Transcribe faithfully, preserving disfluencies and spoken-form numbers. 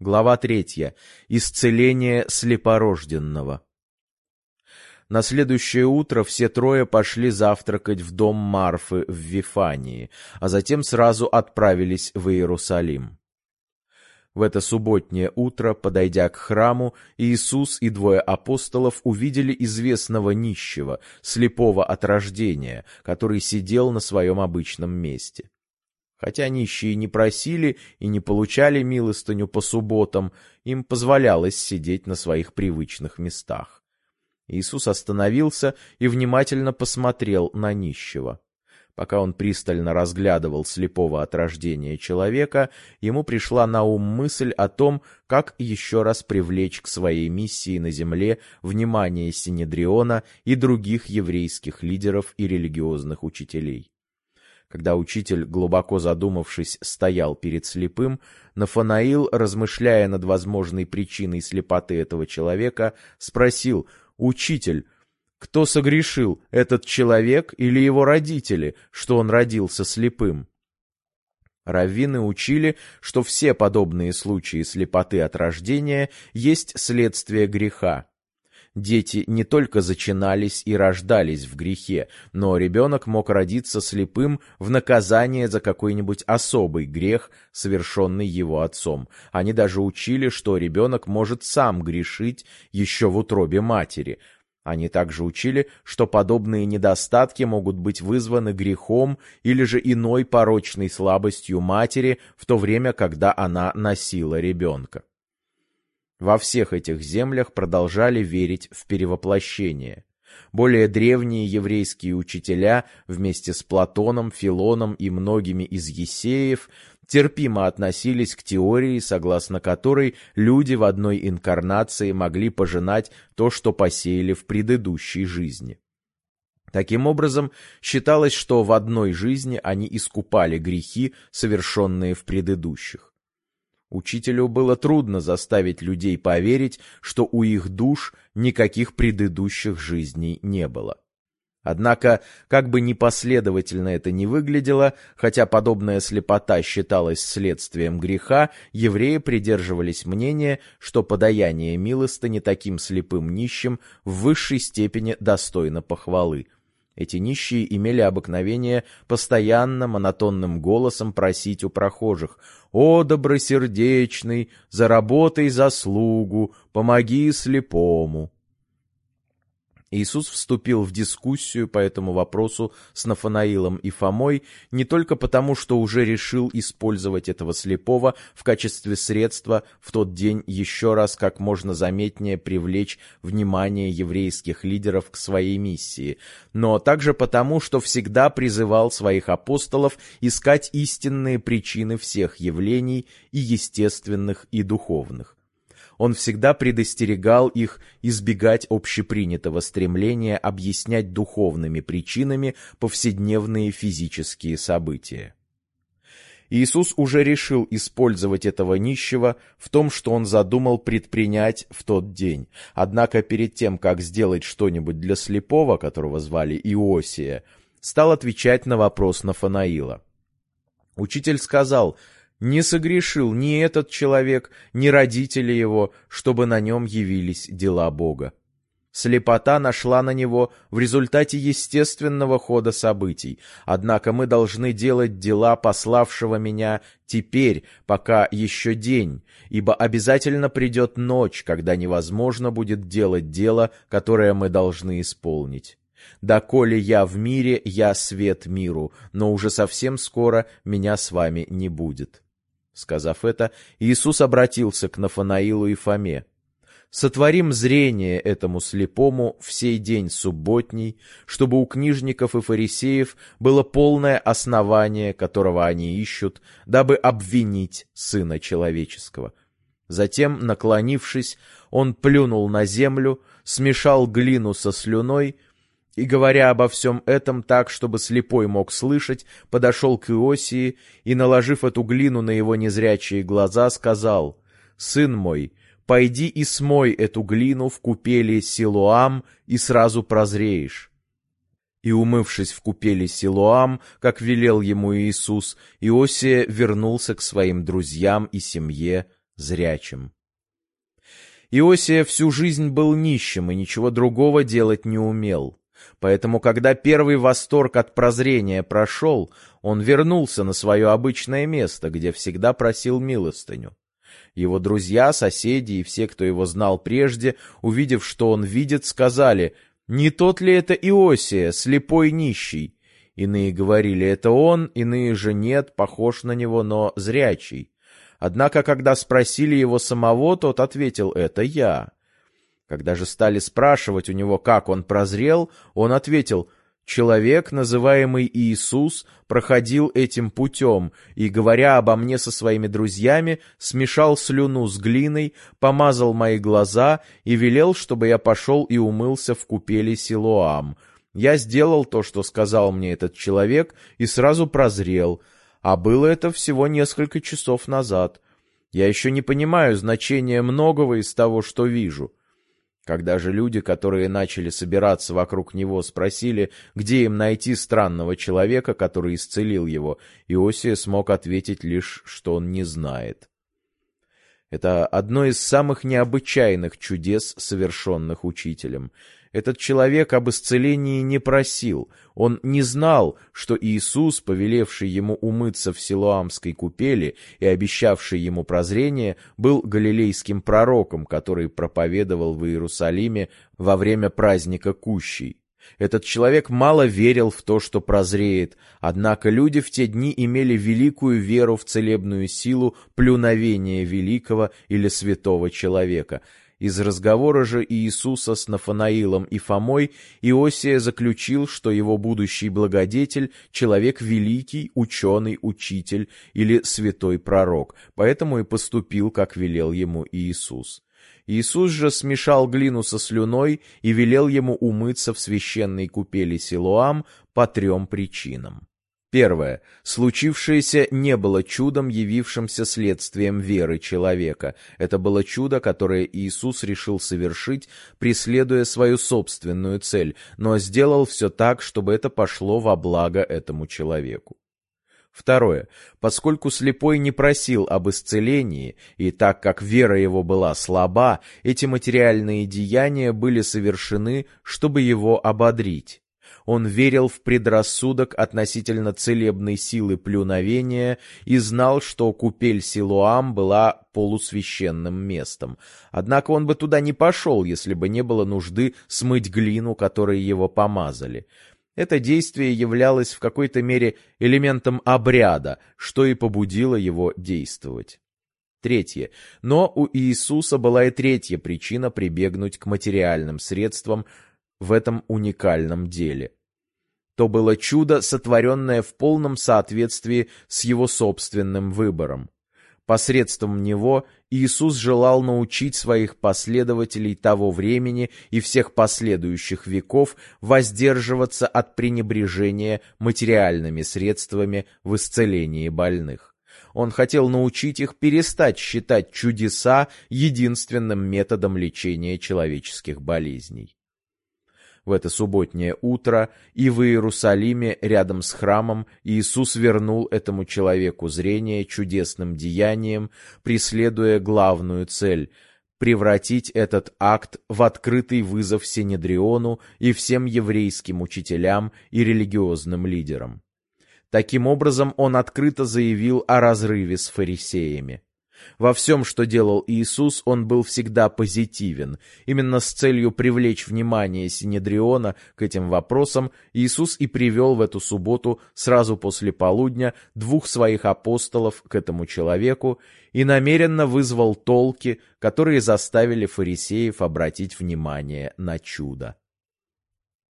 Глава третья. Исцеление слепорожденного. На следующее утро все трое пошли завтракать в дом Марфы в Вифании, а затем сразу отправились в Иерусалим. В это субботнее утро, подойдя к храму, Иисус и двое апостолов увидели известного нищего, слепого от рождения, который сидел на своем обычном месте. Хотя нищие не просили и не получали милостыню по субботам, им позволялось сидеть на своих привычных местах. Иисус остановился и внимательно посмотрел на нищего. Пока он пристально разглядывал слепого от рождения человека, ему пришла на ум мысль о том, как еще раз привлечь к своей миссии на земле внимание Синедриона и других еврейских лидеров и религиозных учителей. Когда учитель, глубоко задумавшись, стоял перед слепым, Нафанаил, размышляя над возможной причиной слепоты этого человека, спросил: «Учитель, кто согрешил, этот человек или его родители, что он родился слепым?» Раввины учили, что все подобные случаи слепоты от рождения есть следствие греха. Дети не только зачинались и рождались в грехе, но ребенок мог родиться слепым в наказание за какой-нибудь особый грех, совершенный его отцом. Они даже учили, что ребенок может сам грешить еще в утробе матери. Они также учили, что подобные недостатки могут быть вызваны грехом или же иной порочной слабостью матери в то время, когда она носила ребенка. Во всех этих землях продолжали верить в перевоплощение. Более древние еврейские учителя вместе с Платоном, Филоном и многими из Есеев терпимо относились к теории, согласно которой люди в одной инкарнации могли пожинать то, что посеяли в предыдущей жизни. Таким образом, считалось, что в одной жизни они искупали грехи, совершенные в предыдущих. Учителю было трудно заставить людей поверить, что у их душ никаких предыдущих жизней не было. Однако, как бы непоследовательно это ни выглядело, хотя подобная слепота считалась следствием греха, евреи придерживались мнения, что подаяние милостыни таким слепым нищим в высшей степени достойно похвалы. Эти нищие имели обыкновение постоянно монотонным голосом просить у прохожих: «О, добросердечный, заработай заслугу, помоги слепому». Иисус вступил в дискуссию по этому вопросу с Нафанаилом и Фомой не только потому, что уже решил использовать этого слепого в качестве средства в тот день еще раз как можно заметнее привлечь внимание еврейских лидеров к своей миссии, но также потому, что всегда призывал своих апостолов искать истинные причины всех явлений, и естественных, и духовных. Он всегда предостерегал их избегать общепринятого стремления объяснять духовными причинами повседневные физические события. Иисус уже решил использовать этого нищего в том, что он задумал предпринять в тот день. Однако перед тем, как сделать что-нибудь для слепого, которого звали Иосия, стал отвечать на вопрос Нафанаила. Учитель сказал: «Не согрешил ни этот человек, ни родители его, чтобы на нем явились дела Бога. Слепота нашла на него в результате естественного хода событий, однако мы должны делать дела пославшего меня теперь, пока еще день, ибо обязательно придет ночь, когда невозможно будет делать дело, которое мы должны исполнить. Доколе я в мире, я свет миру, но уже совсем скоро меня с вами не будет». Сказав это, Иисус обратился к Нафанаилу и Фоме: «Сотворим зрение этому слепому в сей день субботний, чтобы у книжников и фарисеев было полное основание, которого они ищут, дабы обвинить Сына Человеческого». Затем, наклонившись, он плюнул на землю, смешал глину со слюной и, говоря обо всем этом так, чтобы слепой мог слышать, подошел к Иосии и, наложив эту глину на его незрячие глаза, сказал: «Сын мой, пойди и смой эту глину в купели Силоам, и сразу прозреешь». И, умывшись в купели Силоам, как велел ему Иисус, Иосия вернулся к своим друзьям и семье здоровым. зрячим. Иосия всю жизнь был нищим и ничего другого делать не умел. Поэтому, когда первый восторг от прозрения прошел, он вернулся на свое обычное место, где всегда просил милостыню. Его друзья, соседи и все, кто его знал прежде, увидев, что он видит, сказали: «Не тот ли это Иосия, слепой нищий?» Иные говорили: «Это он», иные же: «Нет, похож на него, но зрячий». Однако, когда спросили его самого, тот ответил: «Это я». Когда же стали спрашивать у него, как он прозрел, он ответил: «Человек, называемый Иисус, проходил этим путем, и, говоря обо мне со своими друзьями, смешал слюну с глиной, помазал мои глаза и велел, чтобы я пошел и умылся в купели Силоам. Я сделал то, что сказал мне этот человек, и сразу прозрел, а было это всего несколько часов назад. Я еще не понимаю значения многого из того, что вижу». Когда же люди, которые начали собираться вокруг него, спросили, где им найти странного человека, который исцелил его, Иосия смог ответить лишь, что он не знает. Это одно из самых необычайных чудес, совершенных учителем. Этот человек об исцелении не просил. Он не знал, что Иисус, повелевший ему умыться в Силоамской купели и обещавший ему прозрение, был галилейским пророком, который проповедовал в Иерусалиме во время праздника Кущей. Этот человек мало верил в то, что прозреет, однако люди в те дни имели великую веру в целебную силу плюновения великого или святого человека. Из разговора же Иисуса с Нафанаилом и Фомой Иосия заключил, что его будущий благодетель — человек великий, ученый, учитель или святой пророк, поэтому и поступил, как велел ему Иисус. Иисус же смешал глину со слюной и велел ему умыться в священной купели Силоам по трем причинам. Первое. Случившееся не было чудом, явившимся следствием веры человека. Это было чудо, которое Иисус решил совершить, преследуя свою собственную цель, но сделал все так, чтобы это пошло во благо этому человеку. Второе. Поскольку слепой не просил об исцелении, и так как вера его была слаба, эти материальные деяния были совершены, чтобы его ободрить. Он верил в предрассудок относительно целебной силы плюновения и знал, что купель Силоам была полусвященным местом. Однако он бы туда не пошел, если бы не было нужды смыть глину, которой его помазали. Это действие являлось в какой-то мере элементом обряда, что и побудило его действовать. Третье. Но у Иисуса была и третья причина прибегнуть к материальным средствам в этом уникальном деле. То было чудо, сотворенное в полном соответствии с его собственным выбором. Посредством него Иисус желал научить своих последователей того времени и всех последующих веков воздерживаться от пренебрежения материальными средствами в исцелении больных. Он хотел научить их перестать считать чудеса единственным методом лечения человеческих болезней. В это субботнее утро и в Иерусалиме рядом с храмом Иисус вернул этому человеку зрение чудесным деянием, преследуя главную цель — превратить этот акт в открытый вызов Синедриону и всем еврейским учителям и религиозным лидерам. Таким образом, он открыто заявил о разрыве с фарисеями. Во всем, что делал Иисус, он был всегда позитивен. Именно с целью привлечь внимание Синедриона к этим вопросам Иисус и привел в эту субботу сразу после полудня двух своих апостолов к этому человеку и намеренно вызвал толки, которые заставили фарисеев обратить внимание на чудо.